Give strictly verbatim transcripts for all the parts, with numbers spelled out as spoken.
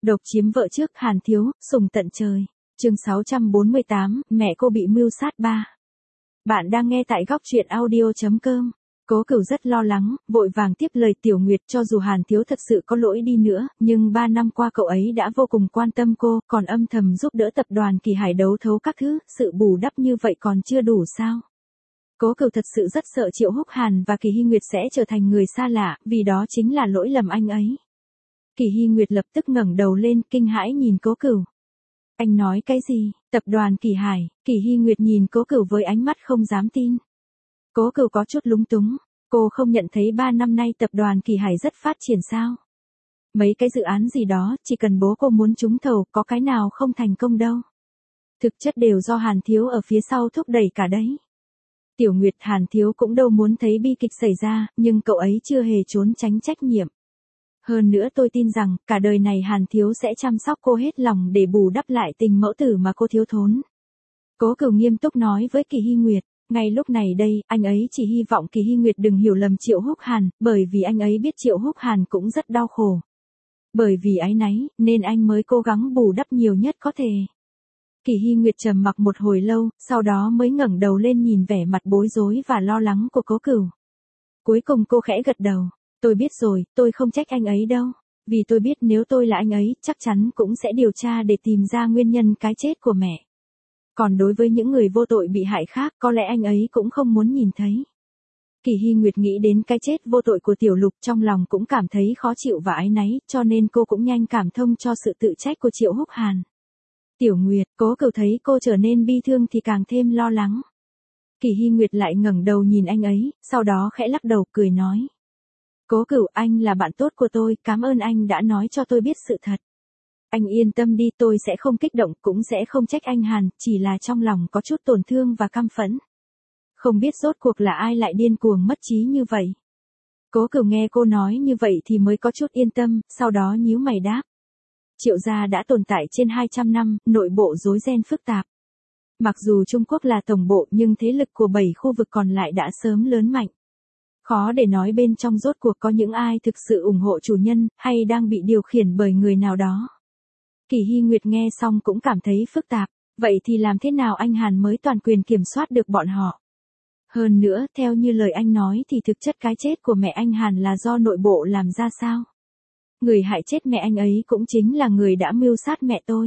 Độc chiếm vợ trước Hàn Thiếu, sùng tận trời. Chương sáu trăm bốn mươi tám, mẹ cô bị mưu sát ba. Bạn đang nghe tại góc truyện audio chấm com. Cố Cửu rất lo lắng, vội vàng tiếp lời Tiểu Nguyệt, cho dù Hàn Thiếu thật sự có lỗi đi nữa, nhưng ba năm qua cậu ấy đã vô cùng quan tâm cô, còn âm thầm giúp đỡ tập đoàn Kỳ Hải đấu thấu các thứ, sự bù đắp như vậy còn chưa đủ sao? Cố Cửu thật sự rất sợ Triệu Húc Hàn và Kỳ Hy Nguyệt sẽ trở thành người xa lạ, vì đó chính là lỗi lầm anh ấy. Kỳ Hy Nguyệt lập tức ngẩng đầu lên, kinh hãi nhìn Cố Cửu. Anh nói cái gì? Tập đoàn Kỳ Hải? Kỳ Hy Nguyệt nhìn Cố Cửu với ánh mắt không dám tin. Cố Cửu có chút lúng túng, cô không nhận thấy ba năm nay tập đoàn Kỳ Hải rất phát triển sao? Mấy cái dự án gì đó, chỉ cần bố cô muốn trúng thầu, có cái nào không thành công đâu. Thực chất đều do Hàn Thiếu ở phía sau thúc đẩy cả đấy. Tiểu Nguyệt, Hàn Thiếu cũng đâu muốn thấy bi kịch xảy ra, nhưng cậu ấy chưa hề trốn tránh trách nhiệm. Hơn nữa tôi tin rằng, cả đời này Hàn Thiếu sẽ chăm sóc cô hết lòng để bù đắp lại tình mẫu tử mà cô thiếu thốn. Cố Cửu nghiêm túc nói với Kỳ Hy Nguyệt, ngay lúc này đây, anh ấy chỉ hy vọng Kỳ Hy Nguyệt đừng hiểu lầm Triệu Húc Hàn, bởi vì anh ấy biết Triệu Húc Hàn cũng rất đau khổ. Bởi vì áy náy, nên anh mới cố gắng bù đắp nhiều nhất có thể. Kỳ Hy Nguyệt trầm mặc một hồi lâu, sau đó mới ngẩng đầu lên nhìn vẻ mặt bối rối và lo lắng của Cố Cửu. Cuối cùng cô khẽ gật đầu. Tôi biết rồi, tôi không trách anh ấy đâu. Vì tôi biết nếu tôi là anh ấy, chắc chắn cũng sẽ điều tra để tìm ra nguyên nhân cái chết của mẹ. Còn đối với những người vô tội bị hại khác, có lẽ anh ấy cũng không muốn nhìn thấy. Kỳ Hy Nguyệt nghĩ đến cái chết vô tội của Tiểu Lục, trong lòng cũng cảm thấy khó chịu và áy náy, cho nên cô cũng nhanh cảm thông cho sự tự trách của Triệu Húc Hàn. Tiểu Nguyệt, Cố Cửu thấy cô trở nên bi thương thì càng thêm lo lắng. Kỳ Hy Nguyệt lại ngẩng đầu nhìn anh ấy, sau đó khẽ lắc đầu cười nói. Cố Cửu, anh là bạn tốt của tôi, cảm ơn anh đã nói cho tôi biết sự thật. Anh yên tâm đi, tôi sẽ không kích động, cũng sẽ không trách anh Hàn, chỉ là trong lòng có chút tổn thương và căm phẫn. Không biết rốt cuộc là ai lại điên cuồng mất trí như vậy. Cố Cửu nghe cô nói như vậy thì mới có chút yên tâm, sau đó nhíu mày đáp. Triệu gia đã tồn tại trên hai trăm năm, nội bộ rối ren phức tạp. Mặc dù Trung Quốc là tổng bộ nhưng thế lực của bảy khu vực còn lại đã sớm lớn mạnh. Khó để nói bên trong rốt cuộc có những ai thực sự ủng hộ chủ nhân, hay đang bị điều khiển bởi người nào đó. Kỳ Hy Nguyệt nghe xong cũng cảm thấy phức tạp, vậy thì làm thế nào anh Hàn mới toàn quyền kiểm soát được bọn họ? Hơn nữa, theo như lời anh nói thì thực chất cái chết của mẹ anh Hàn là do nội bộ làm ra sao? Người hại chết mẹ anh ấy cũng chính là người đã mưu sát mẹ tôi.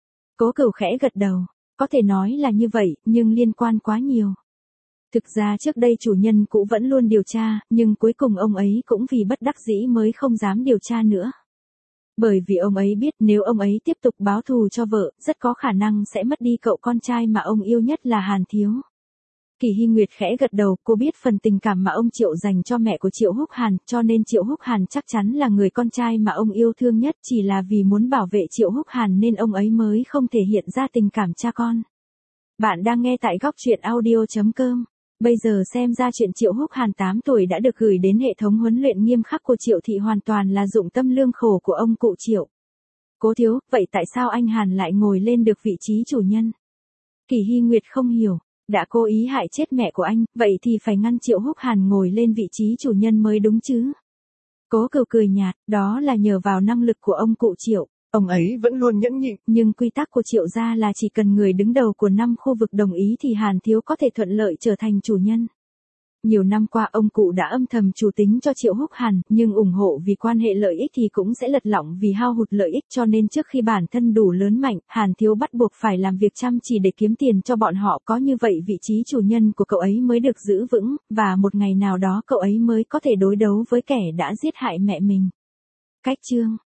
Cố Cửu khẽ gật đầu, có thể nói là như vậy, nhưng liên quan quá nhiều. Thực ra trước đây chủ nhân cũ vẫn luôn điều tra, nhưng cuối cùng ông ấy cũng vì bất đắc dĩ mới không dám điều tra nữa. Bởi vì ông ấy biết nếu ông ấy tiếp tục báo thù cho vợ, rất có khả năng sẽ mất đi cậu con trai mà ông yêu nhất là Hàn Thiếu. Kỳ Hy Nguyệt khẽ gật đầu, cô biết phần tình cảm mà ông Triệu dành cho mẹ của Triệu Húc Hàn, cho nên Triệu Húc Hàn chắc chắn là người con trai mà ông yêu thương nhất, chỉ là vì muốn bảo vệ Triệu Húc Hàn nên ông ấy mới không thể hiện ra tình cảm cha con. Bạn đang nghe tại góc truyện audio chấm com. Bây giờ xem ra chuyện Triệu Húc Hàn tám tuổi đã được gửi đến hệ thống huấn luyện nghiêm khắc của Triệu thị hoàn toàn là dụng tâm lương khổ của ông cụ Triệu. Cố thiếu, vậy tại sao anh Hàn lại ngồi lên được vị trí chủ nhân? Kỳ Hy Nguyệt không hiểu, đã cố ý hại chết mẹ của anh, vậy thì phải ngăn Triệu Húc Hàn ngồi lên vị trí chủ nhân mới đúng chứ? Cố Cửu cười nhạt, đó là nhờ vào năng lực của ông cụ Triệu. Ông ấy vẫn luôn nhẫn nhịn. Nhưng quy tắc của Triệu gia là chỉ cần người đứng đầu của năm khu vực đồng ý thì Hàn Thiếu có thể thuận lợi trở thành chủ nhân. Nhiều năm qua ông cụ đã âm thầm chủ tính cho Triệu Húc Hàn, nhưng ủng hộ vì quan hệ lợi ích thì cũng sẽ lật lọng vì hao hụt lợi ích, cho nên trước khi bản thân đủ lớn mạnh, Hàn Thiếu bắt buộc phải làm việc chăm chỉ để kiếm tiền cho bọn họ, có như vậy vị trí chủ nhân của cậu ấy mới được giữ vững, và một ngày nào đó cậu ấy mới có thể đối đấu với kẻ đã giết hại mẹ mình. Cách chương